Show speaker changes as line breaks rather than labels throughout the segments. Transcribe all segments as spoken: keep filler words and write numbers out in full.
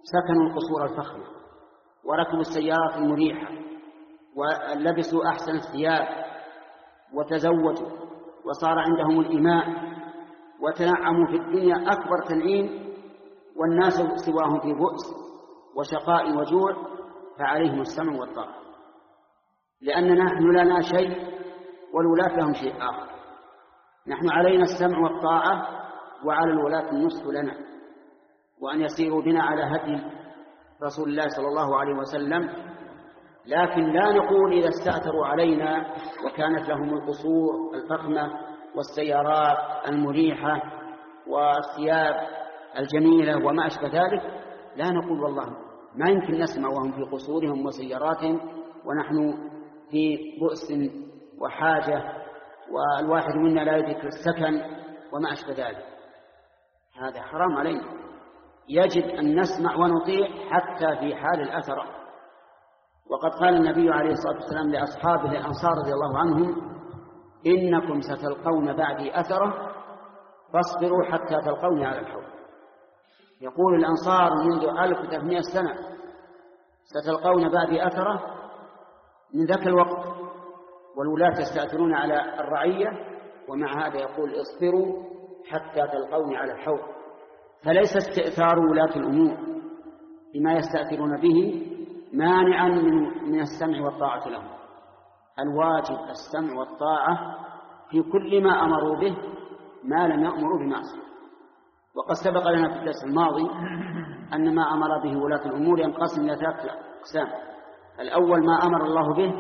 سكنوا القصور الفخمة وركبوا السيارات المريحة ولبسوا أحسن الثياب وتزوجوا وصار عندهم الإماء وتنعموا في الدنيا أكبر تنعيم، والناس سواهم في بؤس وشقاء وجوع، فعليهم السمع والطاعة، لأن نحن لنا شيء والولاة لهم شيء آخر. نحن علينا السمع والطاعة، وعلى الولاة النصح لنا، وأن يسيروا بنا على هدي رسول الله صلى الله عليه وسلم. لكن لا نقول إذا استأثروا علينا وكانت لهم القصور الفخمة والسيارات المريحة والثياب الجميلة وما أشبه ذلك، لا نقول والله ما يمكن نسمع وهم في قصورهم وسياراتهم ونحن في بؤس وحاجة والواحد منا لا يدرك السكن وما أشبه ذلك. هذا حرام علينا. يجب أن نسمع ونطيع حتى في حال الأثرة. وقد قال النبي عليه الصلاة والسلام لأصحابه الأنصار رضي الله عنهم: إنكم ستلقون بعدي أثرة فاصبروا حتى تلقوني على الحوض. يقول الأنصار منذ ألف وثلاثمائة سنة: ستلقون بعدي أثرة. من ذاك الوقت والولاة يستأثرون على الرعية، ومع هذا يقول: اصبروا حتى تلقوني على الحوض. فليس استئثار ولاة الأمور بما يستأثرون به مانعا من السمع والطاعة لهم. الواجب السمع والطاعة في كل ما أمروا به ما لم يأمروا بمعصية. وقد سبق لنا في الدرس الماضي أن ما أمر به ولاة الأمور ينقسم إلى ثلاثة أقسام. الأول ما أمر الله به،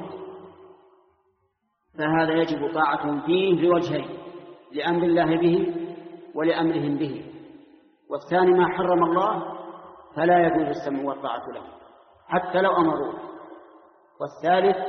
فهذا يجب طاعتهم فيه لوجهين: لأمر الله به ولأمرهم به. والثاني ما حرم الله، فلا يجوز السمع والطاعة له حتى لو أمروا. والثالث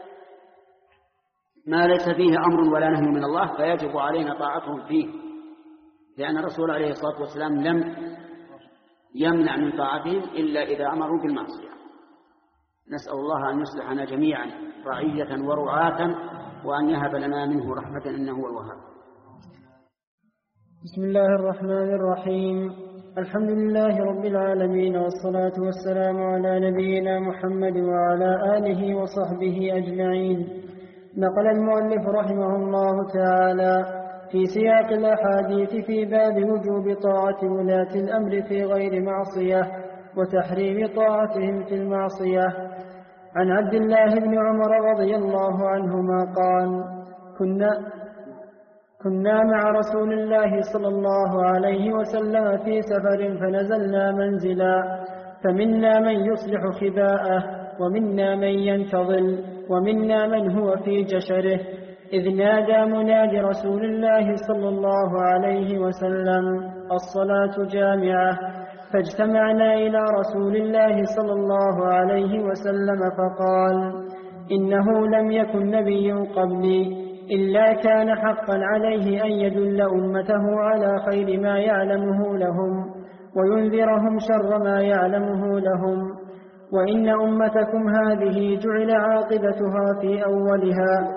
ما ليس فيه أمر ولا نهي من الله، فيجب علينا طاعتهم فيه، لأن الرسول عليه الصلاة والسلام لم يمنع من طاعتهم إلا إذا أمروا بالمعصية. نسأل الله أن يصلحنا جميعا رعية ورعاة، وأن يهب لنا منه رحمة إنه هو الوهاب.
بسم الله الرحمن الرحيم. الحمد لله رب العالمين، والصلاة والسلام على نبينا محمد وعلى آله وصحبه أجمعين. نقل المؤلف رحمه الله تعالى في سياق الأحاديث في باب وجوب طاعة ولاة الأمر في غير معصية وتحريم طاعتهم في المعصية. عن عبد الله بن عمر رضي الله عنهما قال: كنا كنا مع رسول الله صلى الله عليه وسلم في سفر فنزلنا منزلا، فمنا من يصلح خباءه، ومنا من ينتظل، ومنا من هو في جشره، إذ نادى منادي رسول الله صلى الله عليه وسلم: الصلاة جامعة. فاجتمعنا إلى رسول الله صلى الله عليه وسلم فقال: إنه لم يكن نبي قبلي إلا كان حقا عليه أن يدل أمته على خير ما يعلمه لهم وينذرهم شر ما يعلمه لهم، وإن أمتكم هذه جعل عاقبتها في أولها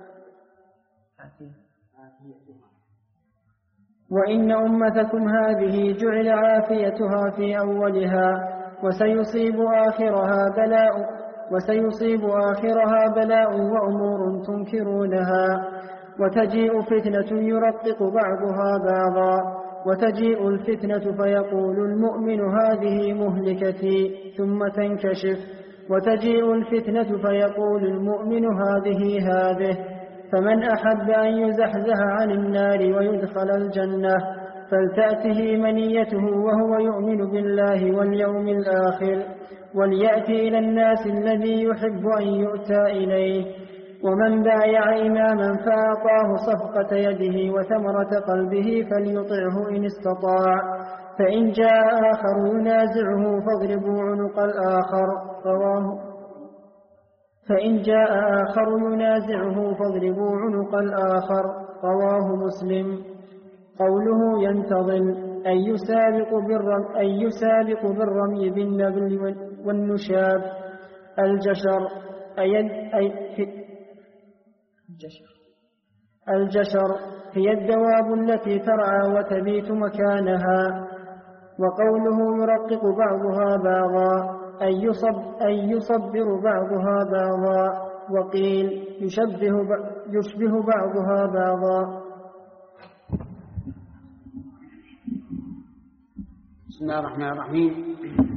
وإن أمتكم هذه جعل عافيتها في أولها وسيصيب آخرها بلاء وسيصيب آخرها بلاء وأمور تنكرونها، وتجيء فتنة يرقق بعضها بعضا، وتجيء الفتنة فيقول المؤمن هذه مهلكتي ثم تنكشف، وتجيء الفتنة فيقول المؤمن هذه هذه، فمن أحب أن يزحزح عن النار ويدخل الجنة فلتأته منيته وهو يؤمن بالله واليوم الآخر، وليأتي إلى الناس الذي يحب أن يؤتى إليه. ومن بايع إماما فأعطاه صفقة يده وثمرة قلبه فليطعه إن استطاع، فإن جاء آخر ينازعه فاضربوا عنق الآخر. رواه فإن جاء آخر ينازعه فاضربوا عنق الآخر. رواه مسلم. قوله ينتظل أي يسابق بالرمي, أي يسابق بالرمي بالنبل والنشاب. الجشر أي, أي الجشر هي الدواب التي ترعى وتبيت مكانها. وقوله يرقق بعضها بعضا أي يصب أي يصبر بعضها بعضا، وقيل يشبه يشبه بعضها بعضا.
بسم الله الرحمن الرحيم.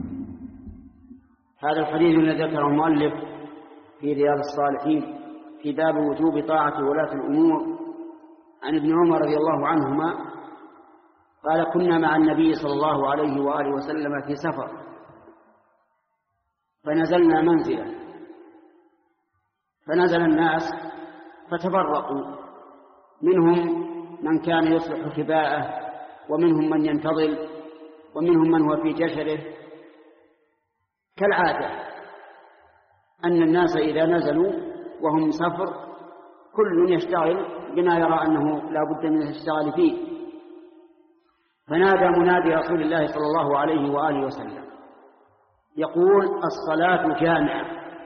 هذا الحديث الذي ذكره المؤلف في رياض الصالحين في باب وجوب طاعة ولاة الأمور عن ابن عمر رضي الله عنهما قال: كنا مع النبي صلى الله عليه وآله وسلم في سفر فنزلنا منزلا، فنزل الناس فتفرقوا، منهم من كان يصلح خباءه، ومنهم من ينتظل، ومنهم من هو في جشره. كالعادة أن الناس إذا نزلوا وهم سفر كل يشتغل بما يرى أنه لا بد من الاشتغال فيه. فنادى منادي رسول الله صلى الله عليه وآله وسلم يقول: الصلاة جامعة.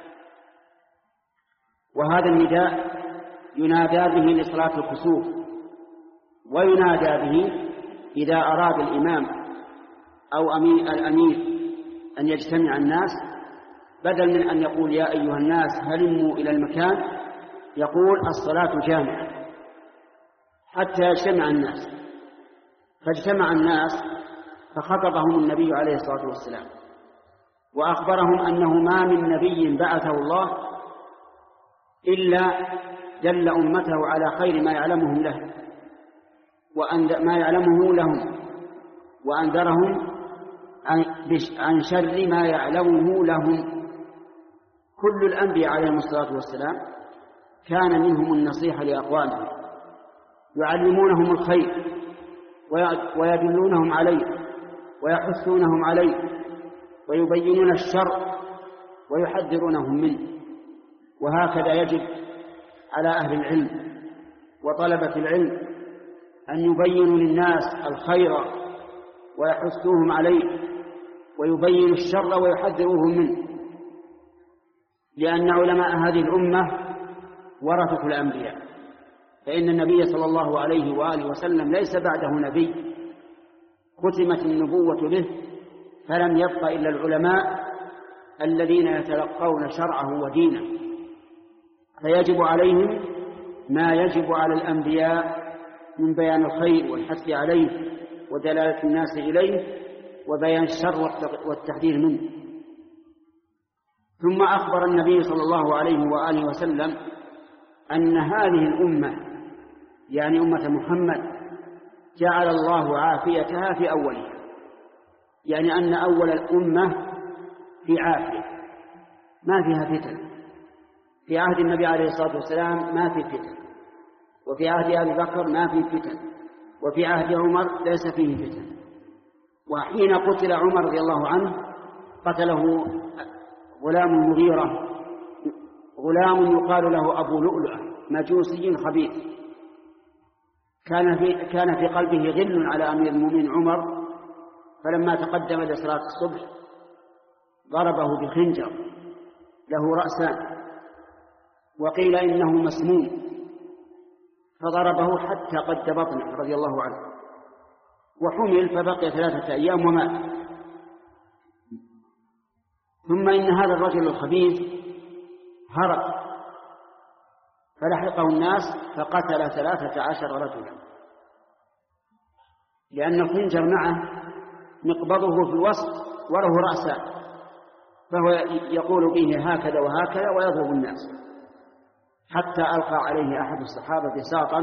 وهذا النداء ينادى به لصلاة الكسوف، وينادى به إذا أراد الإمام أو أمير الأمير أن يجتمع الناس، بدل من أن يقول يا أيها الناس هلموا إلى المكان، يقول الصلاة جامعة حتى يجتمع الناس. فاجتمع الناس فخطبهم النبي عليه الصلاة والسلام وأخبرهم أنه ما من نبي بعثه الله إلا دل أمته على خير ما يعلمهم له وما يعلمه لهم، وأنذرهم عن شر ما يعلمه لهم. كل الأنبياء عليهم الصلاة والسلام كان منهم النصيحة لأقوامهم، يعلمونهم الخير ويدلونهم عليه ويحثونهم عليه، ويبينون الشر ويحذرونهم منه. وهكذا يجب على أهل العلم وطلبة العلم أن يبينوا للناس الخير ويحثوهم عليه، ويبينوا الشر ويحذروهم منه، لأن علماء هذه الأمة ورثة الأنبياء، فإن النبي صلى الله عليه وآله وسلم ليس بعده نبي، ختمت النبوة به، فلم يبق إلا العلماء الذين يتلقون شرعه ودينه، فيجب عليهم ما يجب على الأنبياء من بيان الخير والحث عليه ودلالة الناس إليه وبيان الشر والتحذير منه. ثم أخبر النبي صلى الله عليه وآله وسلم أن هذه الأمة، يعني أمة محمد، جعل الله عافيتها في أولها، يعني أن أول الأمة في عافية ما فيها فتن. في عهد النبي عليه الصلاة والسلام ما في فتن، وفي عهد أبي بكر ما في فتن، وفي عهد عمر ليس فيه فتن. وحين قتل عمر رضي الله عنه قتله غلام المغيرة، غلام يقال له أبو لؤلؤة، مجوسي خبيث، كان في كان في قلبه غل على أمير المؤمنين عمر، فلما تقدم لصلاة الصبح ضربه بخنجر له رأسان، وقيل إنه مسموم، فضربه حتى قد بطنه رضي الله عنه، وحمل فبقي ثلاثة أيام ومات. ثم إن هذا الرجل الخبيث هرب فلحقه الناس فقتل ثلاثة عشر رجلا، لأن الخنجر معه مقبضه في الوسط وله رأسان، فهو يقول به هكذا وهكذا ويضرب الناس، حتى ألقى عليه أحد الصحابة ساطا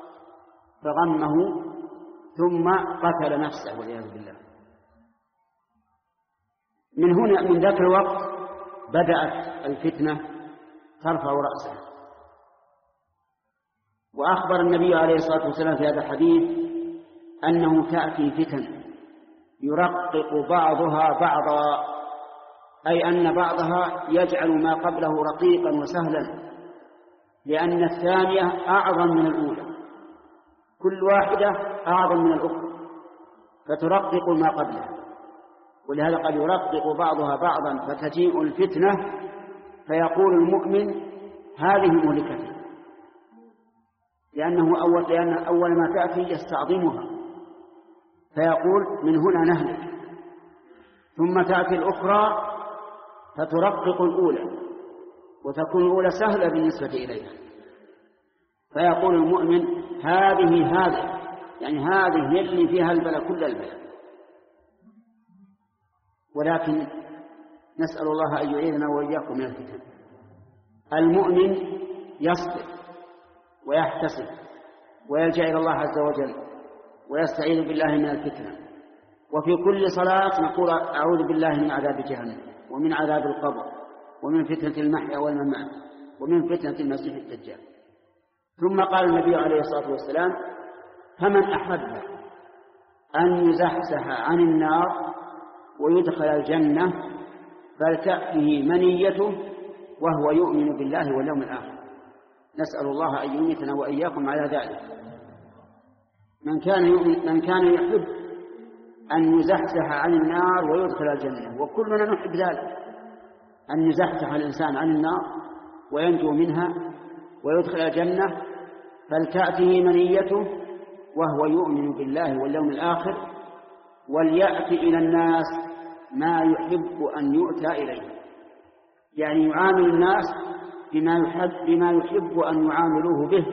فغمه ثم قتل نفسه والعياذ بالله. من هنا من ذاك الوقت بدأت الفتنة ترفع رأسها. وأخبر النبي عليه الصلاة والسلام في هذا الحديث أنه تأتي فتن يرقق بعضها بعضا، أي أن بعضها يجعل ما قبله رقيقا وسهلا، لأن الثانية أعظم من الأولى، كل واحدة أعظم من الأخرى فترقق ما قبلها. ولهذا قد يرقق بعضها بعضا فتجيء الفتنة فيقول المؤمن هذه مهلكتي، لأنه أول, لأن أول ما تأتي يستعظمها، فيقول من هنا نهلك ثم تأتي الأخرى فترقق الأولى، وتكون الأولى سهلة بالنسبة إليها، فيقول المؤمن هذه هذه يعني هذه اللي فيها البلاء كل البلاء. ولكن نسأل الله أن يعيذنا وإياكم من الفتن. المؤمن يصبر ويحتسب ويلجأ إلى الله عز وجل ويستعيذ بالله من الفتنة، وفي كل صلاة نقول أعوذ بالله من عذاب جهنم ومن عذاب القبر ومن فتنة المحيا والممات ومن فتنة المسيح الدجال. ثم قال النبي عليه الصلاة والسلام فمن أحب أن يزحزح عن النار ويدخل الجنة فلتأته منيته وهو يؤمن بالله واليوم الآخر. نسأل الله أن يميتنا وإياكم على ذلك. من كان يؤمن من كان يحب أن يزحزح عن النار ويدخل الجنة، وكلنا نحب ذلك، أن يزحزح الإنسان عن النار وينجو منها ويدخل الجنة، فلتأته منيته وهو يؤمن بالله واليوم الآخر، وليأتي إلى الناس ما يحب أن يؤتى إليه، يعني يعامل الناس بما يحب, بما يحب أن يعاملوه به،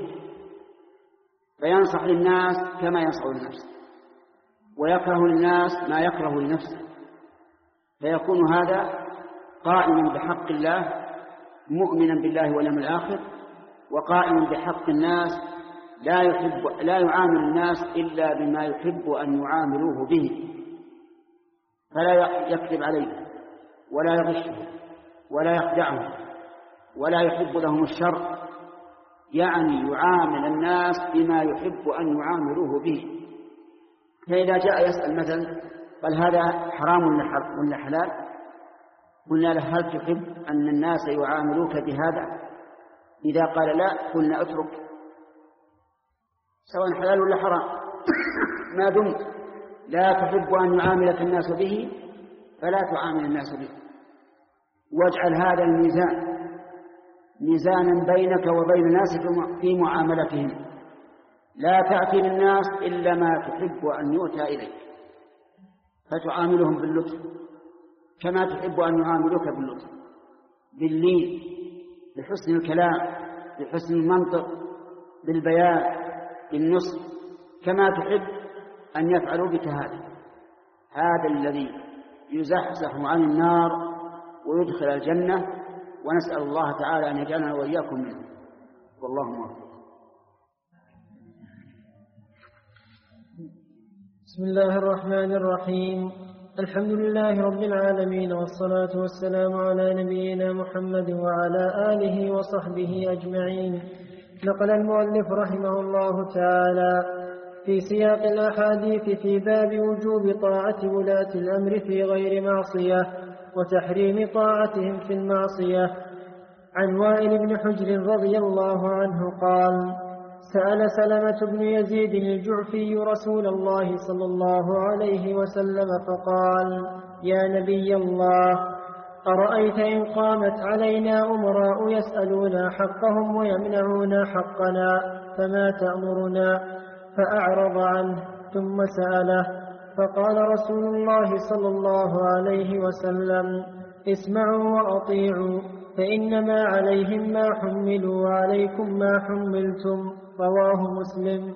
فينصح للناس كما ينصح لنفسه، ويكره للناس ما يكره لنفسه، فيكون هذا قائما بحق الله مؤمنا بالله واليوم الآخر، وقائما بحق الناس لا يحب لا يعامل الناس إلا بما يحب أن يعاملوه به، فلا يكذب عليه ولا يغشه ولا يخدعهم ولا يحب لهم الشر، يعني يعامل الناس بما يحب أن يعاملوه به. فإذا جاء يسأل مثلا قال هذا حرام ولا حلال، قلنا له هل تحب أن الناس يعاملوك بهذا؟ إذا قال لا قلنا اترك، سواء حلال ولا حرام، ما دمت لا تحب أن يعاملك الناس به فلا تعامل الناس به. واجعل هذا الميزان ميزانا بينك وبين الناس في معاملتهم، لا تأتي للناس إلا ما تحب أن يؤتى إليك، فتعاملهم باللطف كما تحب أن يعاملوك باللطف، باللين، بحسن الكلام، بحسن المنطق، بالبيان، بالنصح، كما تحب أن يفعلوا بك هذا. هذا الذي يزحزح عن النار ويدخل الجنة، ونسأل الله تعالى أن يجعلنا وإياكم منه، والله موفق.
بسم الله الرحمن الرحيم. الحمد لله رب العالمين، والصلاة والسلام على نبينا محمد وعلى آله وصحبه أجمعين. نقل المؤلف رحمه الله تعالى في سياق الأحاديث في باب وجوب طاعة ولاة الأمر في غير معصية وتحريم طاعتهم في المعصية، عن وائل بن حجر رضي الله عنه قال: سأل سلمة بن يزيد الجعفي رسول الله صلى الله عليه وسلم فقال: يا نبي الله، أرأيت إن قامت علينا أمراء يسألون حقهم ويمنعون حقنا فما تأمرنا؟ فأعرض عنه ثم سأله، فقال رسول الله صلى الله عليه وسلم: اسمعوا وأطيعوا، فإنما عليهم ما حملوا وعليكم ما حملتم. رواه مسلم.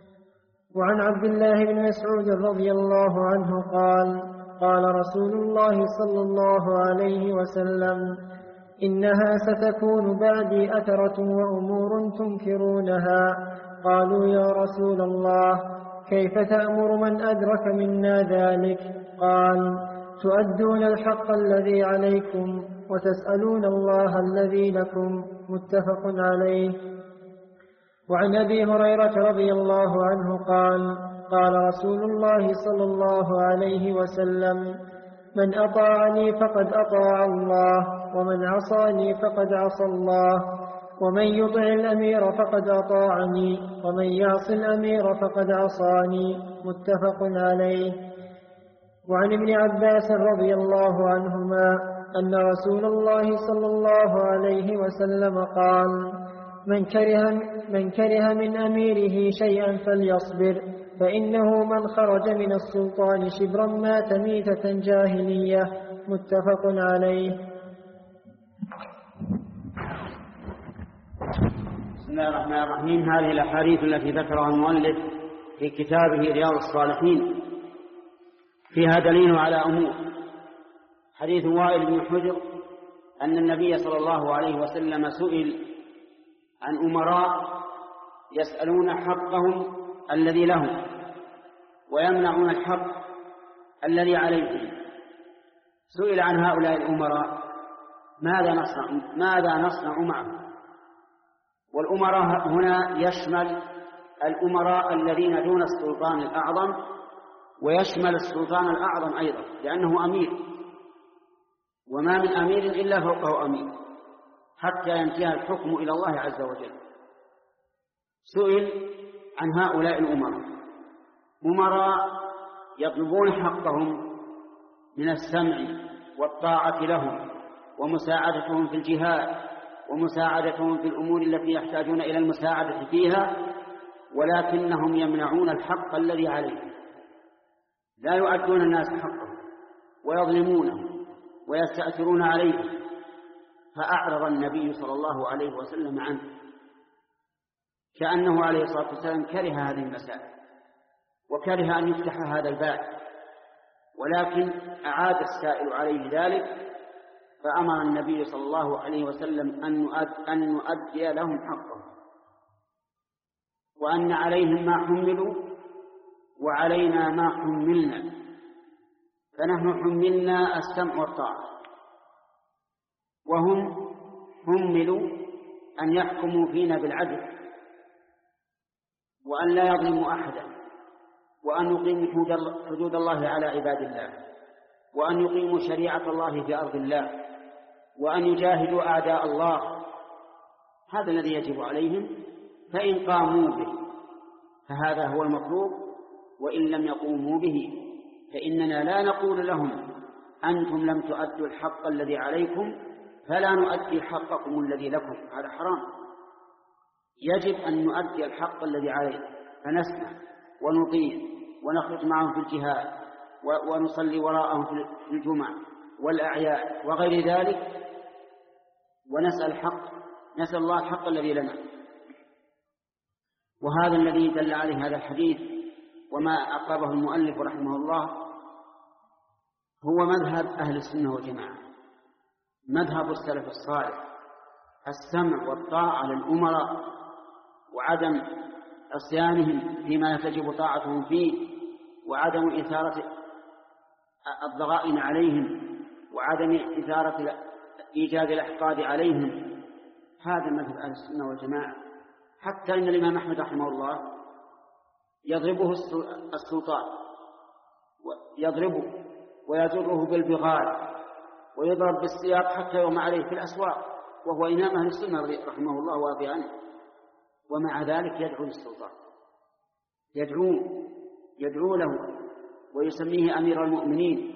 وعن عبد الله بن مسعود رضي الله عنه قال: قال رسول الله صلى الله عليه وسلم: إنها ستكون بعدي أثرة وأمور تنكرونها. قالوا: يا رسول الله، كيف تأمر من أدرك منا ذلك؟ قال: تؤدون الحق الذي عليكم وتسألون الله الذي لكم. متفق عليه. وعن أبي هريرة رضي الله عنه قال: قال رسول الله صلى الله عليه وسلم: من أطاعني فقد أطاع الله، ومن عصاني فقد عصى الله، ومن يطع الأمير فقد أطاعني، ومن يعص الأمير فقد عصاني. متفق عليه. وعن ابن عباس رضي الله عنهما أن رسول الله صلى الله عليه وسلم قال: من كره, من كره من أميره شيئا فليصبر، فإنه من خرج من السلطان شبرا مات ميتة جاهلية. متفق عليه.
بسم الله الرحمن الرحيم. هذه الأحاديث التي ذكرها المؤلف في كتابه رياض الصالحين فيها دليل على أمور. حديث وائل بن حجر أن النبي صلى الله عليه وسلم سئل عن أمراء يسألون حقهم الذي لهم ويمنعون الحق الذي عليهم. سئل عن هؤلاء الأمراء ماذا نصنع, ماذا نصنع معهم؟ والأمراء هنا يشمل الأمراء الذين دون السلطان الأعظم، ويشمل السلطان الأعظم أيضا لأنه أمير، وما من أمير إلا فوقه أمير حتى ينتهي الحكم إلى الله عز وجل. سئل عن هؤلاء الأمراء، أمراء يطلبون حقهم من السمع والطاعة لهم ومساعدتهم في الجهاد ومساعدتهم في الأمور التي يحتاجون إلى المساعدة فيها، ولكنهم يمنعون الحق الذي عليهم، لا يؤدون الناس حقهم ويظلمونهم ويستأثرون عليهم. فأعرض النبي صلى الله عليه وسلم عنه، كأنه عليه الصلاة والسلام كره هذه المسائل وكره أن يفتح هذا الباب، ولكن أعاد السائل عليه ذلك، فأمر النبي صلى الله عليه وسلم أن نؤدي لهم حقهم، وأن عليهم ما حملوا وعلينا ما حملنا، فنحن حملنا السمع والطاعة، وهم حملوا أن يحكموا فينا بالعدل وأن لا يظلموا أحدا، وأن يقيموا حدود الله على عباد الله، وأن يقيموا شريعة الله في أرض الله، وأن يجاهدوا أعداء الله. هذا الذي يجب عليهم، فإن قاموا به فهذا هو المطلوب، وإن لم يقوموا به فإننا لا نقول لهم أنتم لم تؤدوا الحق الذي عليكم فلا نؤدي حقكم الذي لكم. هذا حرام. يجب أن نؤدي الحق الذي علينا، فنسمع ونطيع ونخرج معهم في الجهاد ونصلي وراءهم في الجمعة والأعياد وغير ذلك، ونسأل الحق، نسأل الله الحق الذي لنا. وهذا الذي دل عليه هذا الحديث وما أقربه المؤلف رحمه الله هو مذهب أهل السنة والجماعة، مذهب السلف الصالح، السمع والطاعة للأمراء وعدم عصيانهم فيما تجب طاعتهم فيه، وعدم إثارة الضغائن عليهم، وعدم إثارة إيجاد الأحقاد عليهم. هذا مذهب أهل السنة والجماعة. حتى إن الإمام أحمد رحمه الله يضربه السلطان، يضربه ويجره بالبغال ويضرب بالسياق حتى يوم عليه في الأسواق، وهو إمام أهل السنة رحمه الله وارضي عنه، ومع ذلك يدعو للسلطان، يدعو يدعو له ويسميه أمير المؤمنين،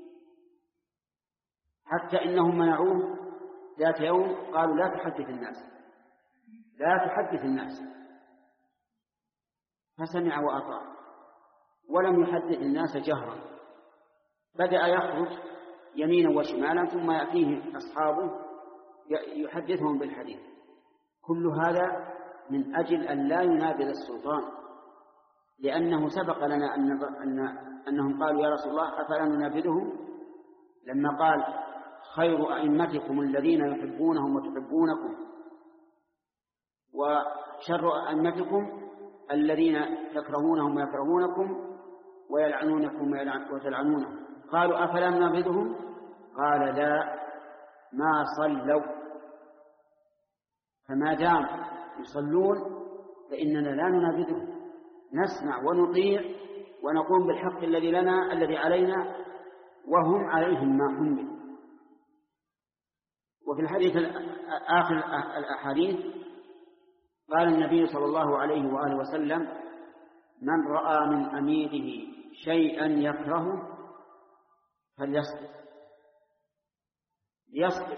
حتى إنهم منعوه ذات يوم قالوا لا تحدث الناس لا تحدث الناس فسمع وأطاع ولم يحدث الناس جهرا، بدأ يخرج يمينا وشمالا ثم يأتيه أصحابه يحدثهم بالحديث. كل هذا من أجل أن لا ينابذ السلطان، لأنه سبق لنا أن أن أنهم قالوا يا رسول الله أفلا ننابذهم، لما قال خير أئمتكم الذين يحبونهم وتحبونكم، وشر أئمتكم الذين تكرهونهم ويكرهونكم ويلعنونكم وتلعنونهم. قالوا أفلا ننابذهم؟ قال لا، ما صلوا، فما دام يصلون فإننا لا ننابذهم، نسمع ونطيع ونقوم بالحق الذي لنا الذي علينا، وهم عليهم ما حمل. وفي الحديث آخر الأحاديث قال النبي صلى الله عليه وآله وسلم من رأى من أميره شيئا يكرهه فليصبر، يصبر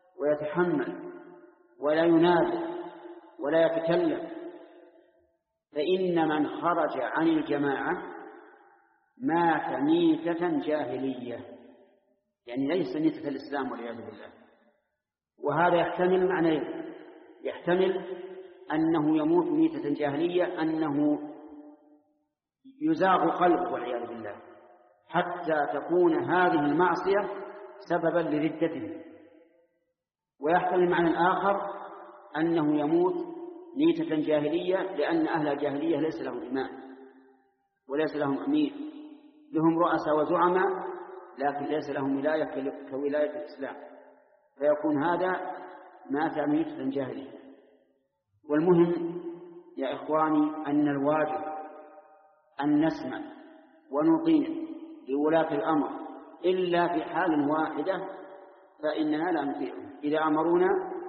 ويتحمل ولا ينادي ولا يتكلم فإن من خرج عن الجماعة مات ميتة جاهلية، يعني ليس ميتة الإسلام والعياذ بالله. وهذا يحتمل معنيين: يحتمل أنه يموت ميتة جاهلية، أنه يزاغ قلبه والعياذ بالله حتى تكون هذه المعصية سببا لردته. ويحتمل معنى آخر أنه يموت ميتة جاهلية لأن أهل الجاهلية ليس لهم إمام وليس لهم أمير، لهم رؤساء وزعماء لكن ليس لهم ولاية كولاية الإسلام، فيكون هذا مات ميتة جاهلية. والمهم يا إخواني أن الواجب أن نسمع ونطيع لولاة الأمر إلا في حال واحدة فإننا لا نطيعهم: إذا أمرونا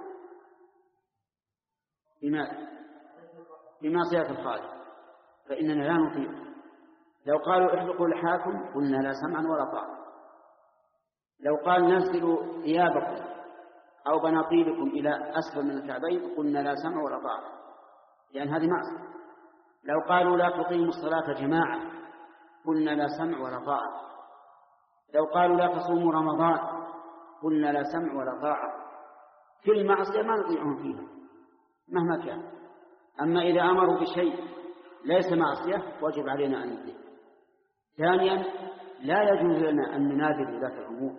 بماذا؟ بمعصية الخالق فإننا لا نطيعهم. لو قالوا احلقوا لحاكم قلنا لا سمعا ولا طاعة. لو قال نزلوا ثيابكم أو بناطيلكم إلى أسفل من الكعبين قلنا لا سمع ولا طاعة، لأن هذه معصية. لو قالوا لا تقيموا الصلاة جماعة قلنا لا سمع ولا طاعة. لو قالوا لا تصوموا رمضان قلنا لا سمع ولا طاعة. في المعصية ما نطيعهم فيها مهما كان. أما إذا أمروا بشيء ليس معصية وجب علينا أن نطيع. ثانيا لا يجوز لنا أن ننازل ولاة الأمور.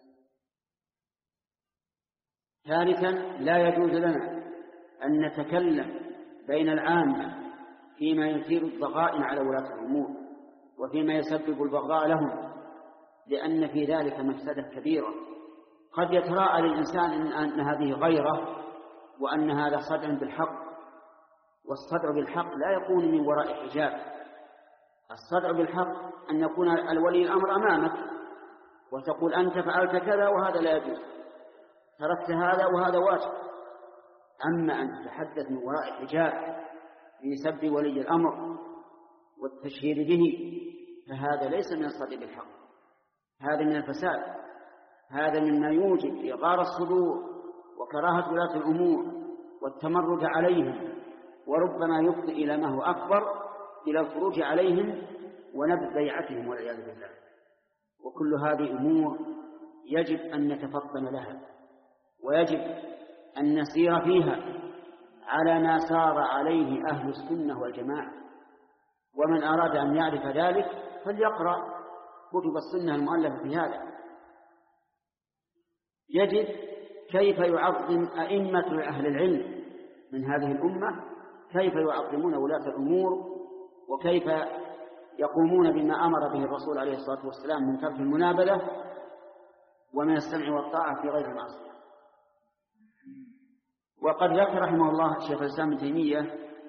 ثالثا لا يجوز لنا أن نتكلم بين العامة فيما يثير الضغائن على ولاة الأمور وفيما يسبب البغضاء لهم، لأن في ذلك مفسدة كبيرة. قد يتراءى للإنسان أن هذه غيرة وأن هذا صدع بالحق، والصدع بالحق لا يكون من وراء حجاب. الصدع بالحق أن يكون الولي الأمر أمامك وتقول أنت فعلت كذا وهذا لا يجوز، تركت هذا وهذا واجب. أما أن تتحدث من وراء حجاب في سب ولي الأمر والتشهير به فهذا ليس من الصدع بالحق، هذا من الفساد، هذا مما يوجب إغار الصدور وكراهة ولاة الأمور والتمرد عليهم، وربما يفضي إلى ما هو أكبر، إلى الخروج عليهم ونبذ بيعتهم والعياذ بالله. وكل هذه أمور يجب أن نتفطن لها، ويجب أن نسير فيها على ما سار عليه أهل السنة والجماعة. ومن أراد أن يعرف ذلك فليقرأ كتب السنة المؤلفة في هذا، يجد كيف يعظم أئمة أهل العلم من هذه الأمة، كيف يعظمون ولاة الأمور، وكيف يقومون بما أمر به الرسول عليه الصلاة والسلام من ترك المنابذة ومن السمع والطاعة في غير المعصية. وقد ذكر رحمه الله شيخ الإسلام ابن تيمية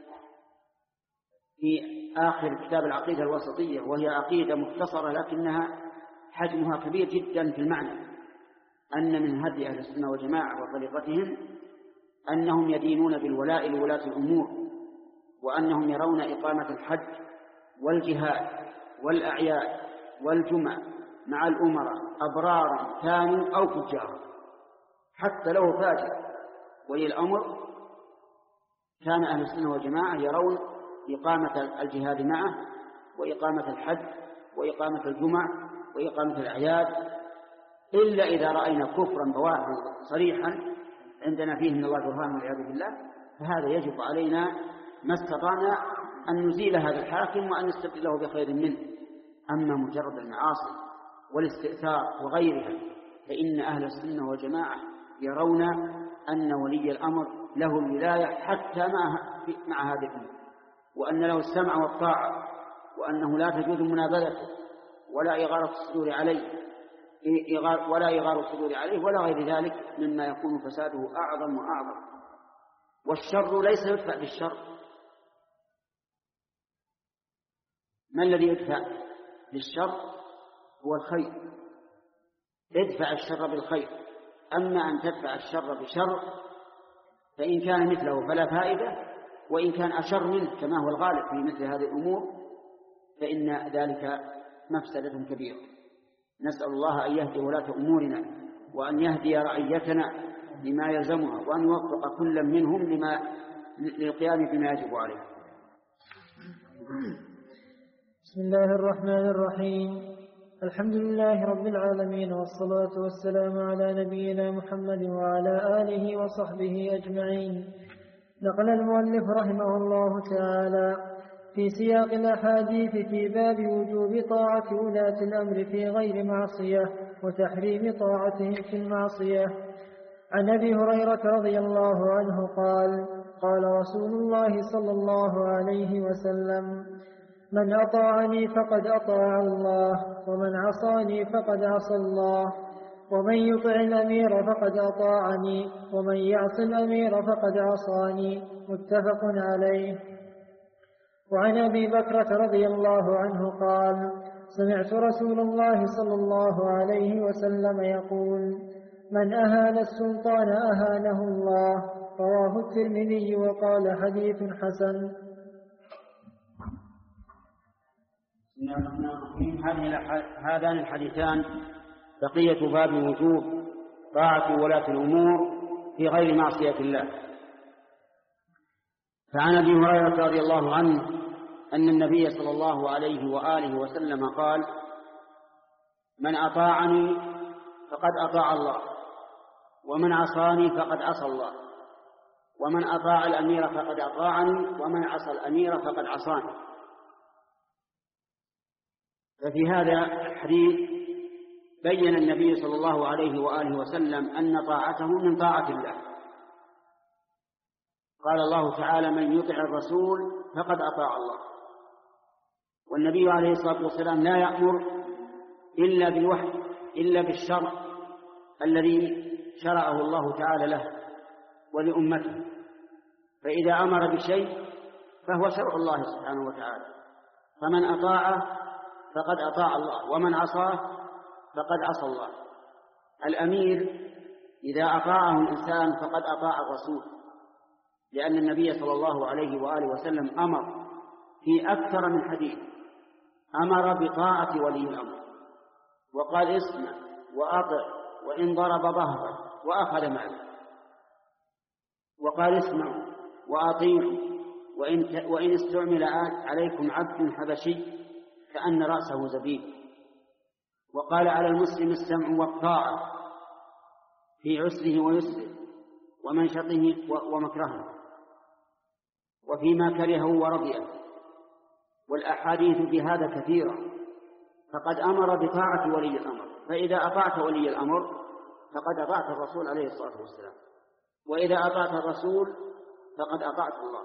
في آخر كتاب العقيدة الوسطية، وهي عقيدة مختصرة لكنها حجمها كبير جدا في المعنى، أن من هدي أهل السنة والجماعة وطريقتهم أنهم يدينون بالولاء لولاة الأمور، وأنهم يرون إقامة الحج والجهاد والأعياد والجمع مع الأمراء أبرارا كانوا أو فجارا، حتى لو فاجر ولي الأمر كان أهل السنة والجماعة يرون إقامة الجهاد معه وإقامة الحج وإقامة الجمع وإقامة الأعياد، إلا إذا رأينا كفرا بواحا صريحا عندنا فيه من الله برهان والعياذ بالله، فهذا يجب علينا ما استطعنا أن نزيل هذا الحاكم وأن نستبدله بخير منه. أما مجرد المعاصي والاستئثار وغيرها فإن أهل السنة والجماعة يرون أن ولي الأمر له الولاية حتى مع, مع هذه الأمور، وأن له السمع والطاعة، وأنه لا تجوز منابذته ولا إغارة الصدور عليه ولا إغارة الصدور عليه ولا غير ذلك مما يكون فساده أعظم وأعظم. والشر ليس يدفع بالشر. ما الذي يدفع بالشر؟ هو الخير. ادفع الشر بالخير. أما أن تدفع الشر بشر فإن كان مثله فلا فائدة، وإن كان أشر منه كما هو الغالب في مثل هذه الأمور فإن ذلك مفسدة كبيرة. نسأل الله أن يهدي ولاة أمورنا وأن يهدي رعيتنا لما يلزمها، وأن يوفق كل منهم لما للقيام بما يجب عليه.
بسم الله الرحمن الرحيم. الحمد لله رب العالمين، والصلاة والسلام على نبينا محمد وعلى آله وصحبه أجمعين. نقل المؤلف رحمه الله تعالى في سياق الأحاديث في باب وجوب طاعة ولاة الأمر في غير معصية وتحريم طاعتهم في المعصية. عن أبي هريرة رضي الله عنه قال: قال رسول الله صلى الله عليه وسلم: من أطاعني فقد أطاع الله، ومن عصاني فقد عصى الله، ومن يطع الأمير فقد أطاعني، ومن يعص الأمير فقد عصاني. متفق عليه. وعن أبي بكرة رضي الله عنه قال: سمعت رسول الله صلى الله عليه وسلم يقول: من أهان السلطان أهانه الله. رواه الترمذي وقال: حديث حسن.
بسم الله الرحمن الرحيم. هذان الحديثان بقية باب وجوب طاعة ولاة الأمور في غير معصية الله. فعن أبي هريرة رضي الله عنه أن النبي صلى الله عليه وآله وسلم قال: من أطاعني فقد أطاع الله، ومن عصاني فقد عصى الله، ومن أطاع الأمير فقد أطاعني، ومن عصى الأمير فقد عصاني. ففي هذا الحديث بين النبي صلى الله عليه وآله وسلم أن طاعته من طاعة الله. قال الله تعالى: من يطع الرسول فقد أطاع الله. والنبي عليه الصلاة والسلام لا يأمر إلا بالوحي، إلا بالشرع الذي شرعه الله تعالى له ولأمته. فإذا أمر بشيء فهو شرع الله سبحانه وتعالى، فمن أطاعه فقد أطاع الله، ومن عصاه فقد عصى الله. الأمير إذا أطاعه الإنسان فقد أطاع الرسول، لأن النبي صلى الله عليه وآله وسلم أمر في أكثر من حديث، أمر بطاعة ولي الأمر، وقال: اسمع وأطع وإن ضرب ظهرك وأخذ مالك، وقال: اسمعوا وأطيعوا وإن, وإن استعمل عليكم عبد حبشي كأن رأسه زبيب. وقال: على المسلم السمع والطاعة في عسره ويسره ومنشطه ومكرهه وفيما كرهه ورضيه. والأحاديث في هذا كثيرة. فقد أمر بطاعة ولي الأمر، فإذا أطعت ولي الأمر فقد أطعت الرسول عليه الصلاة والسلام، وإذا أطعت الرسول فقد أطعت الله.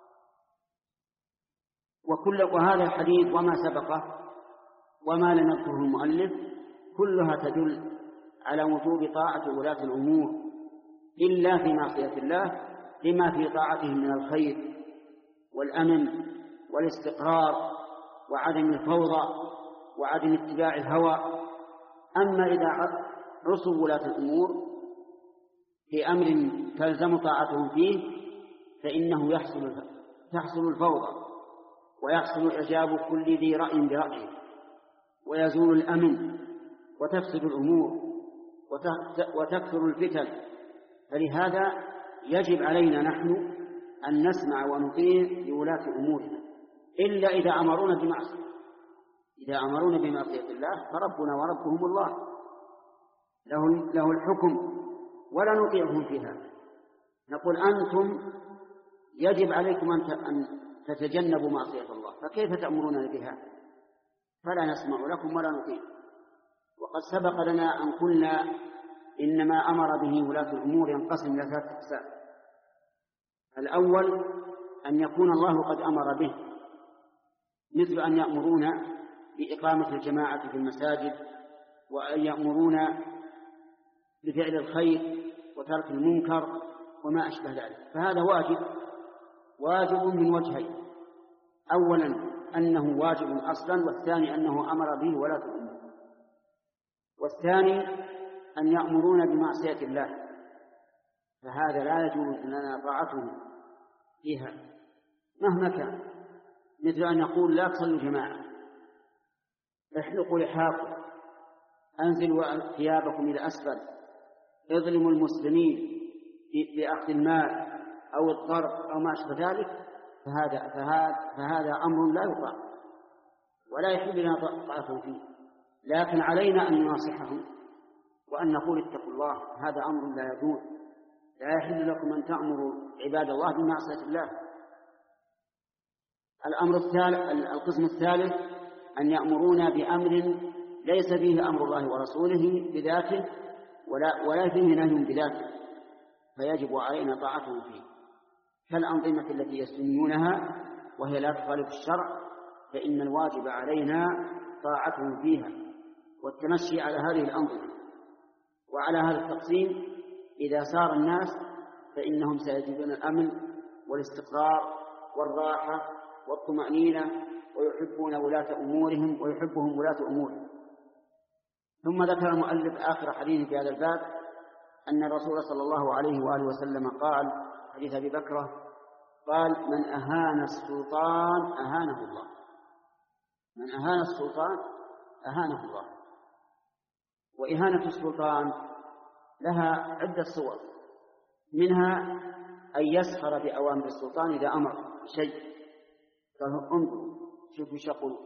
وكل وهذا الحديث وما سبقه وما لم يذكره المؤلف كلها تدل على وجوب طاعة ولاة الأمور إلا في معصية الله، لما في طاعتهم من الخير والأمن والاستقرار وعدم الفوضى وعدم اتباع الهوى. أما إذا عصوا ولاة الأمور في أمر تلزم طاعتهم فيه فإنه يحصل تحصل الفوضى، ويحصل إعجاب كل ذي رأي برأيه، ويزول الأمن، وتفسد الأمور، وتكثر الفتن. فلهذا يجب علينا نحن أن نسمع ونطيع لولاة أمورنا، إلا إذا أمرونا بمعصية. إذا أمرونا بمعصية الله فربنا وربهم الله، له, له الحكم ولا نطيعهم فيها. نقول: أنتم يجب عليكم أن تتجنبوا معصية الله، فكيف تأمرون بها؟ فلا نسمع لكم ولا نطيع. وقد سبق لنا أن قلنا إنما أمر به ولاة الأمور ينقسم إلى ثلاثة أقسام. الأول أن يكون الله قد أمر به، مثل أن يأمرون بإقامة الجماعة في المساجد، وأن يأمرون بفعل الخير وترك المنكر وما أشبه ذلك. فهذا واجب واجب من وجهين: أولا أنه واجب أصلا، والثاني أنه أمر به ولاة الأمور. والثاني أن يأمرون بمعصية الله، فهذا لا يجوز لنا طاعته فيها مهما كان، مثل أن يقول: لا تصلوا جماعة، احلقوا لحاكم، أنزلوا ثيابكم إلى أسفل، اظلموا المسلمين بأخذ المال أو الضرب أو ما أشبه ذلك. فهذا, فهذا, فهذا أمر لا يطاع ولا يحل لنا طاعته فيه، لكن علينا أن نناصحهم وأن نقول اتقوا الله. هذا أمر لا يجوز، لا يحل لكم أن تأمروا عباد الله بمعصية الله. الأمر الثالث القسم الثالث أن يأمرونا بأمر ليس فيه أمر الله ورسوله بذاته ولا, ولا فيه نهي بذاته، فيجب علينا طاعتهم فيه، كالأنظمة التي يسنونها وهي لا تخالف الشرع، فإن الواجب علينا طاعتهم فيها والتمشي على هذه الأنظمة. وعلى هذا التقسيم إذا سار الناس فإنهم سيجدون الأمن والاستقرار والراحة والطمأنينة، ويحبون ولاة أمورهم ويحبهم ولاة أمورهم. ثم ذكر المؤلف آخر حديث في هذا الباب أن الرسول صلى الله عليه وآله وسلم قال، حديث أبي بكرة، قال: من أهان السلطان أهانه الله. من أهان السلطان أهانه الله. وإهانة السلطان لها عدة صور، منها أن يسخر بأوامر السلطان إذا أمر بشيء، فانظروا شوفوا شقوا.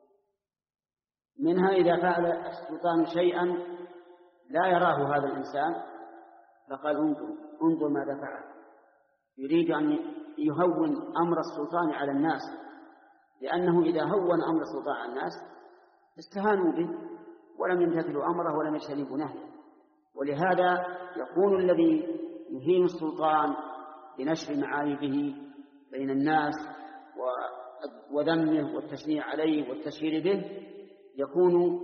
منها إذا فعل السلطان شيئا لا يراه هذا الإنسان فقال: انظروا انظر ماذا فعل. يريد أن يهون أمر السلطان على الناس، لأنه إذا هون أمر السلطان على الناس استهانوا به ولم يمتثلوا أمره ولم يجتنبوا نهيه. ولهذا يكون الذي يهين السلطان بنشر معايبه بين الناس وذمه والتشنيع عليه والتشهير به يكون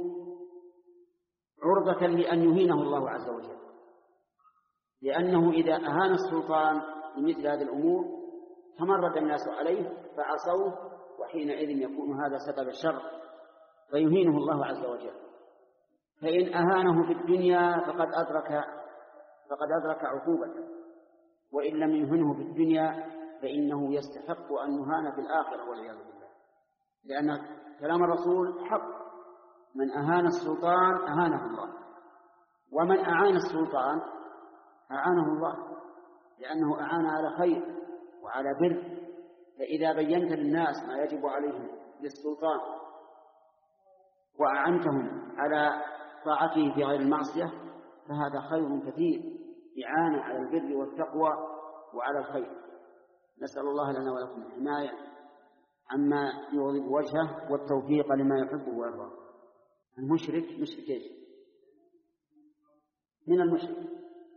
عرضة لأن يهينه الله عز وجل، لأنه إذا أهان السلطان بمثل هذه الأمور تمرد الناس عليه فعصوه، وحينئذ يكون هذا سبب الشر فيهينه الله عز وجل. فإن أهانه في الدنيا فقد أدرك فقد أدرك عقوبته، وإن لم يهنه في الدنيا فإنه يستحق أن يهان في الآخرة والعياذ بالله، لأن كلام الرسول حق: من أهان السلطان أهانه الله، ومن أعان السلطان أعانه الله، لأنه أعان على خير وعلى بر. فإذا بينت للناس ما يجب عليهم للسلطان وأعنتهم على طاعته في غير المعصية فهذا خير كثير، إعانة على البر والتقوى وعلى الخير. نسأل الله لنا ولكم الحماية عما يغضب وجهه والتوفيق لما يحبه ويرضاه. المشرك مشرك ايش؟ من المشرك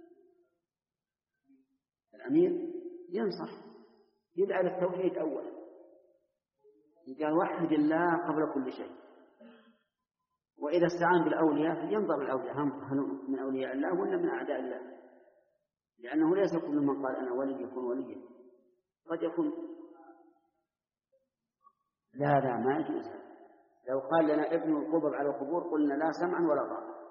الأمير ينصح، يدعى للتوحيد أولا، قال: وحد الله قبل كل شيء. وإذا استعان بالأولياء ينظر الأولياء هل من أولياء الله ولا من أعداء الله، لأنه ليس كل من قال أنا ولي يكون وليا، قد يكون لا لا ما يجوز. لو قال لنا ابن القبر على القبور قلنا لا سمعا ولا طاعة.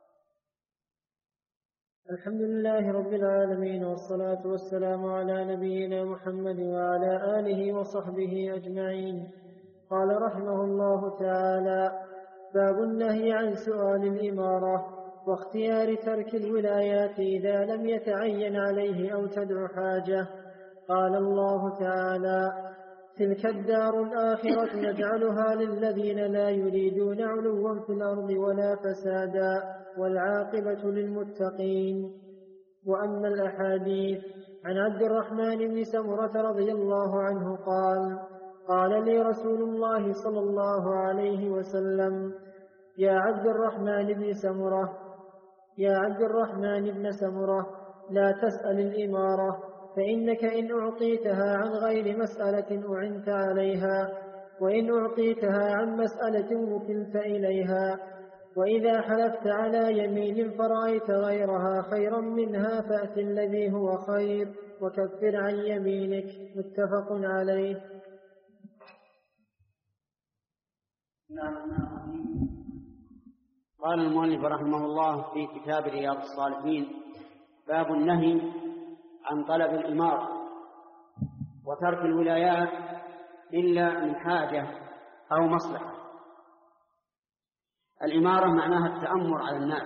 الحمد لله رب العالمين، والصلاة والسلام على نبينا محمد وعلى آله وصحبه أجمعين. قال رحمه الله تعالى: باب النهي عن سؤال الإمارة واختيار ترك الولايات إذا لم يتعين عليه أو تدع حاجة. قال الله تعالى: تلك الدار الآخرة نجعلها للذين لا يريدون علوا في الأرض ولا فسادا والعاقبة للمتقين. وأما الأحاديث عن عبد الرحمن بن سمرة رضي الله عنه قال: قال لي رسول الله صلى الله عليه وسلم: يا عبد الرحمن بن سمرة يا عبد الرحمن بن سمرة لا تسأل الإمارة، فإنك إن أعطيتها عن غير مسألة أعنت عليها، وإن أعطيتها عن مسألة وكلت إليها، وإذا حلفت على يمين فرأيت غيرها خيرا منها فأت الذي هو خير وكفر عن يمينك. متفق عليه.
قال المؤلف رحمه الله في كتاب رياض الصالحين: باب النهي عن طلب الإمارة وترك الولايات إلا من حاجة أو مصلحة. الإمارة معناها التأمر على الناس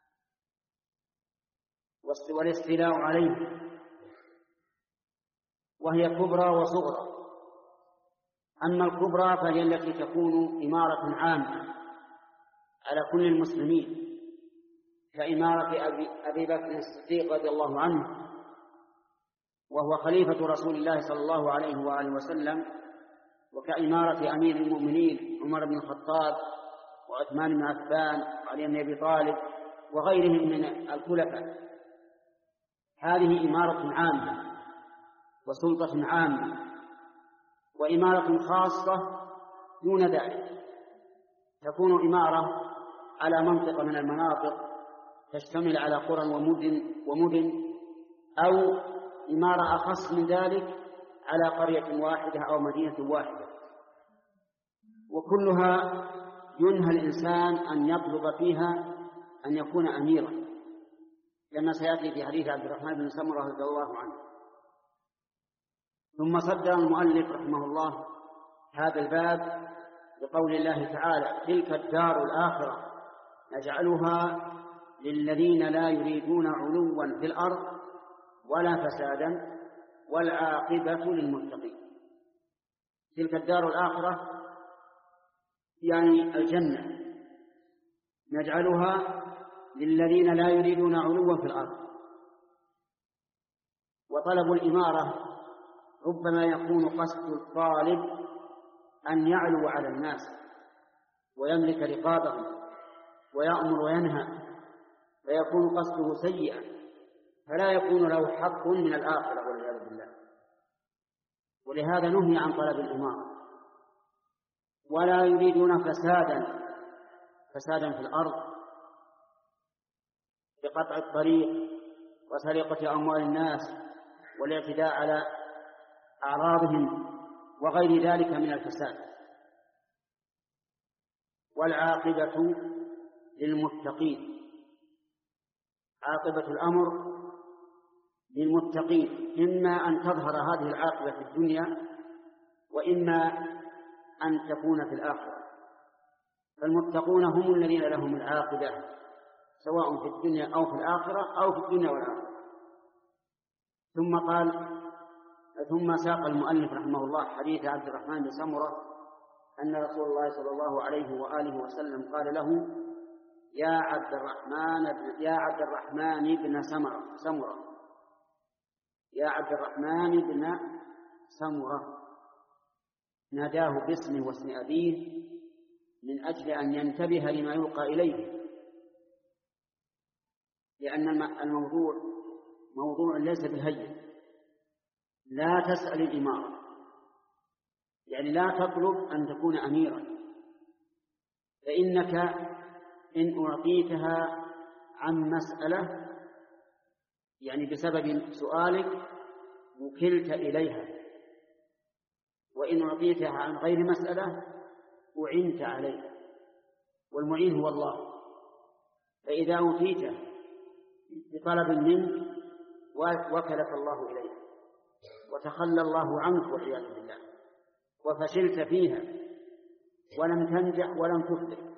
والاستيلاء عليهم، وهي كبرى وصغرى. أما الكبرى فهي التي تكون إمارة عامة على كل المسلمين، كإمارة أبي, أبي بكر الصديق رضي الله عنه وهو خليفة رسول الله صلى الله عليه وآله وسلم، وكإمارة أمير المؤمنين عمر بن الخطاب وعثمان بن عفان وعلي بن أبي طالب وغيرهم من الخلفاء. هذه إمارة عامة وسلطة عامة. وإمارة خاصة دون ذلك تكون إمارة على منطقة من المناطق تشتمل على قرى ومدن, ومدن أو إمارة أخص من ذلك على قرية واحدة أو مدينة واحدة، وكلها ينهى الإنسان أن يطلب فيها أن يكون أميرا، لما سيأتي في حديث عبد الرحمن بن سمرة رضي الله عنه. ثم صدر المؤلف رحمه الله هذا الباب بقول الله تعالى: تلك الدار الآخرة نجعلها للذين لا يريدون علوا في الأرض ولا فسادا والعاقبة للمتقين. تلك الدار الآخرة يعني الجنة، نجعلها للذين لا يريدون علوا في الأرض. وطلب الإمارة ربما يكون قصد الطالب أن يعلو على الناس ويملك رقابهم ويأمر وينهى، فيكون قصده سيئا فلا يكون له حق من الآخرة والعياذ بالله. ولهذا نهي عن طلب الإمارة. ولا يريدون فسادا فسادا في الأرض بقطع الطريق وسرقة أموال الناس والاعتداء على أعراضهم وغير ذلك من الفساد. والعاقبة للمتقين، عاقبة الأمر للمتقين، إما أن تظهر هذه العاقبة في الدنيا وإما أن تكون في الآخرة. فالمتقون هم الذين لهم العاقبة سواء في الدنيا أو في الآخرة أو في الدنيا والآخرة. ثم قال ثم ساق المؤلف رحمه الله حديث عبد الرحمن بن سمرة أن رسول الله صلى الله عليه وآله وسلم قال له: يا عبد الرحمن يا عبد الرحمن بن سمرة سمرة يا عبد الرحمن بن سمرة، ناداه باسمه واسم أبيه من أجل أن ينتبه لما يلقى إليه، لأن الموضوع موضوع ليس بهين. لا تسأل الإمارة، يعني لا تطلب أن تكون أميرا، فإنك إن أعطيتها عن مسألة يعني بسبب سؤالك وكلت إليها، وإن أعطيتها عن غير مسألة أعنت عليها، والمعين هو الله. فإذا أوتيت بطلب منك وكلك الله إليها وتخلى الله عنك والعياذ بالله وفشلت فيها ولم تنجح ولم تفلح.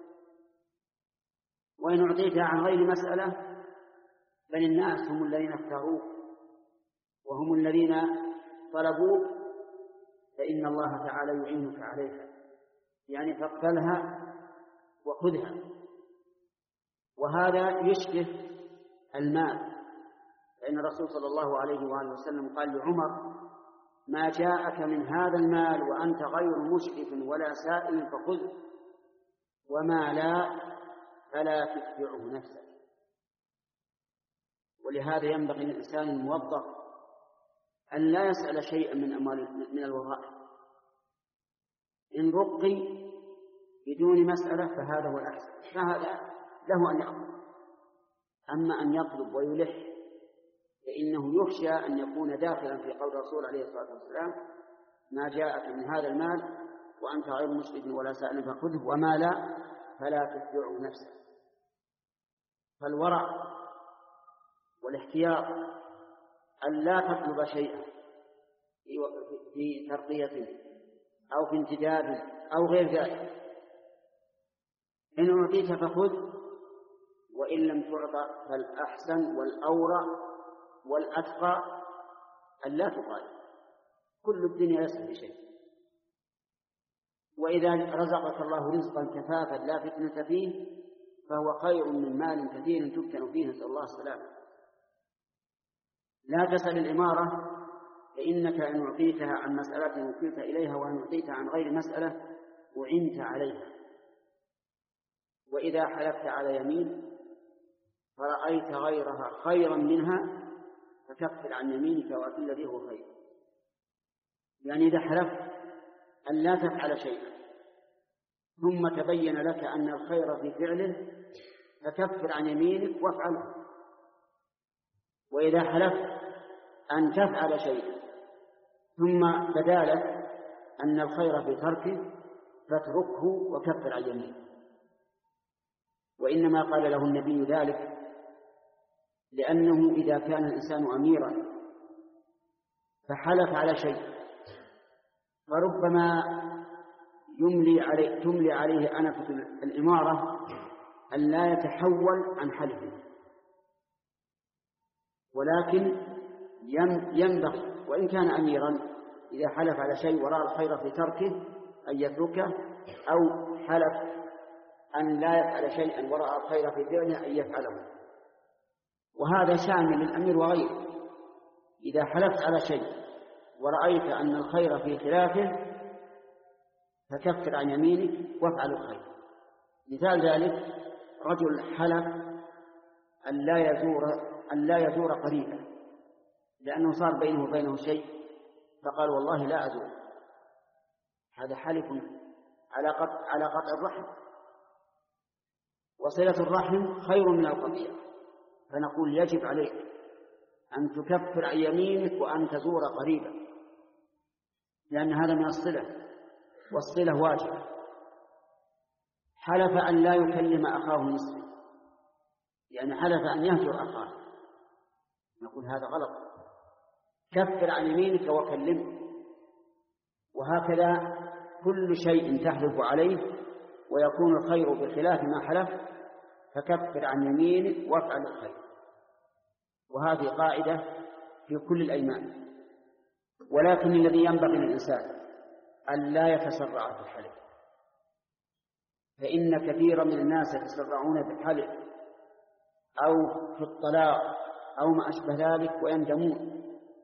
وإن أعطيتها عن غير مسألة بل الناس هم الذين اختاروك وهم الذين طلبوك، فإن الله تعالى يعينك عليها، يعني فاقبلها وخذها. وهذا يشبه المال، فإن الرسول صلى الله عليه وآله وسلم قال لعمر: ما جاءك من هذا المال وأنت غير مشرف ولا سائل فخذه، وما لا فلا تتبعه نفسك. ولهذا ينبغي للإنسان الموظف أن لا يسأل شيئا من أموال من الوظائف. إن رقي بدون مسألة فهذا هو الأحسن، فهذا له أن يأخذ. أما أن يطلب ويلح فإنه يخشى أن يكون داخلا في قول الرسول عليه الصلاة والسلام: ما جاءك من هذا المال وأنت غير مشرف ولا سائل فخذه، وما لا فلا تتبعه نفسك. فالورع والاحتياط أن لا تطلب شيئا في ترقية أو في انتداب أو غير ذلك. إن أعطيت فخذ، وإن لم تعطى فالأحسن والأورع والأتقى أن لا تطالب، كل الدنيا ليست بشيء. وإذا رزقك الله رزقا كفافا لا فتنة فيه فهو خير من مال كثير تفتن فيه، نسأل الله السلامة. لا تسأل الإمارة، فإنك إن أعطيتها عن مسألة وكلت إليها، وإن أعطيتها عن غير مسألة أعنت عليها. وإذا حلفت على يمين فرأيت غيرها خيرا منها فكفر عن يمينك وأكل الذي هو خير. يعني إذا حلفت أن لا تفعل شيئا ثم تبين لك أن الخير في فعله فكفر عن يمينك وافعله. وإذا حلفت أن تفعل شيئا ثم بدا لك أن الخير في تركه فاتركه وكفر عن يمينك. وإنما قال له النبي ذلك لأنه إذا كان الإنسان أميرا فحلف على شيء فربما يملي عليه تملي عليه أنفة الإمارة أن لا يتحول عن حلفه، ولكن ينبغي وإن كان أميرا إذا حلف على شيء ورأى الخير في تركه أن يتركه، أو حلف أن لا يفعل شيئا ورأى الخير في فعله أن يفعله. وهذا شأن للأمير وغيره. إذا حلفت على شيء ورأيت أن الخير في خلافه فكفر عن يمينك وافعل الخير. مثال ذلك رجل حلف أن لا يزور أن لا يزور قريبا لأنه صار بينه وبينه شيء، فقال والله لا أزور. هذا حلف على قطع على قطع الرحم، وصلة الرحم خير من القطيع، فنقول يجب عليك أن تكفر عن يمينك وأن تزور قريبا، لأن هذا من الصلة، والصلة واجبة. حلف أن لا يكلم أخاه المسلم، يعني حلف أن يهجر أخاه، نقول هذا غلط، كفر عن يمينك وكلمه. وهكذا كل شيء تحلف عليه ويكون الخير بخلاف ما حلف فكفر عن يمينك وافعل الخير. وهذه قاعدة في كل الأيمان. ولكن الذي ينبغي للإنسان أن لا يتسرع في الحلف، فإن كثيرا من الناس يتسرعون في الحلف أو في الطلاق أو ما أشبه ذلك ويندمون.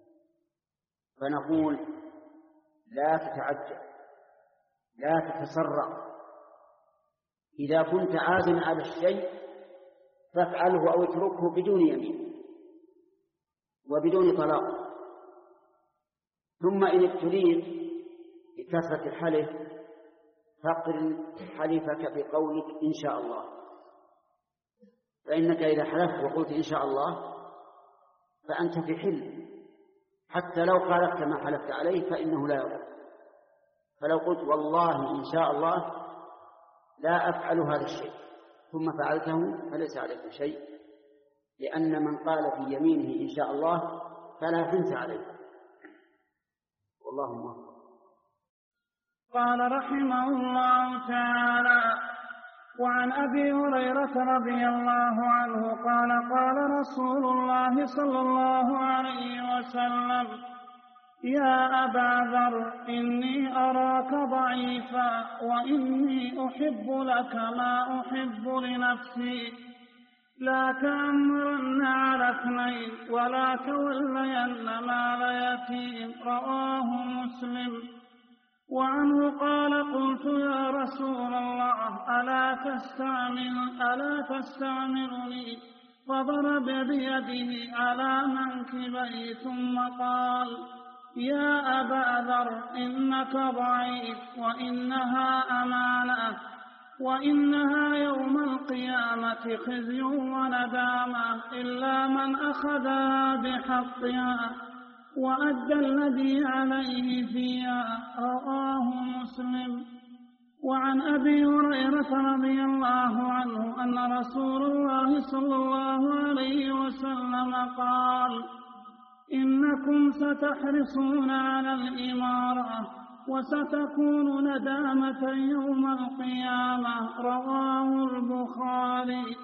فنقول لا تتعجل، لا تتسرع. إذا كنت عازما على الشيء فافعله أو اتركه بدون يمين وبدون طلاق. ثم إن ابتليت بكثرة الحلف فاقرن حلفك بقولك إن شاء الله، فإنك إذا حلفت وقلت إن شاء الله فأنت في حل، حتى لو خالفت ما حلفت عليه فإنه لا يضر. فلو قلت والله إن شاء الله لا أفعل هذا الشيء ثم فعلته فليس عليك شيء، لأن من قال في يمينه إن شاء الله فلا حنث عليه، والله موفق.
قال رحمه الله تعالى: وعن أبي هريرة رضي الله عنه قال قال رسول الله صلى الله عليه وسلم: يا أبا ذر إني أراك ضعيفا وإني أحب لك ما أحب لنفسي، لا تأمرن على اثنين ولا تولين مال يتيم. رواه مسلم. وعنه قال: قلت يا رسول الله ألا تستعمل ألا تستعملني؟ فضرب بيده على منكبيه ثم قال: يا أبا ذر إنك ضعيف وإنها أمانة، وإنها يوم القيامة خزي وندامة إلا من أخذها بحقها وأدى الذي عليه فيها. رواه مسلم. وعن أبي هريرة رضي الله عنه أن رسول الله صلى الله عليه وسلم قال: إنكم ستحرصون على الإمارة وستكون ندامة يوم القيامة. رواه البخاري.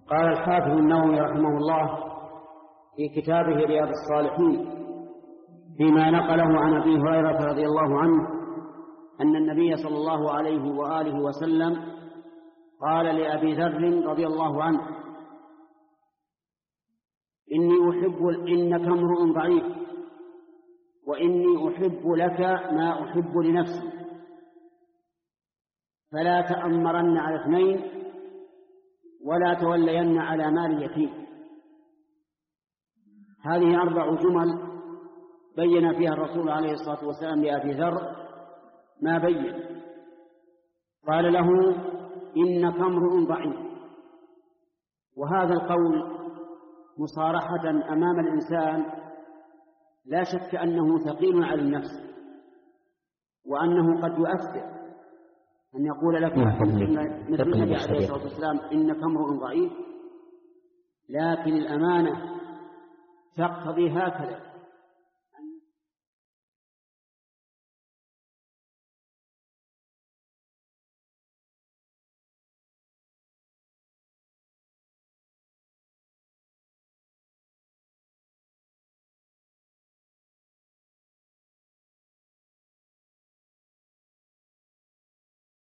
قال الحافظ النووي رحمه الله في كتابه رياض الصالحين فيما نقله عن أبي هريرة رضي الله عنه أن النبي صلى الله عليه وآله وسلم قال لأبي ذر رضي الله عنه: إني أحب إنك امرؤ ضعيف، وإني أحب لك ما أحب لنفسي، فلا تأمرن على اثنين ولا تولين على مال يتيم. هذه أربع جمل بين فيها الرسول عليه الصلاة والسلام لأبي ذر ما بين. قال له: إنك امرؤ ضعيف. وهذا القول مصارحة أمام الإنسان لا شك أنه ثقيل على النفس، وأنه قد يؤثر أن يقول لك مثل النبي عليه الصلاة والسلام: إنك امرؤ ضعيف. لكن الأمانة تقتضي هكذا،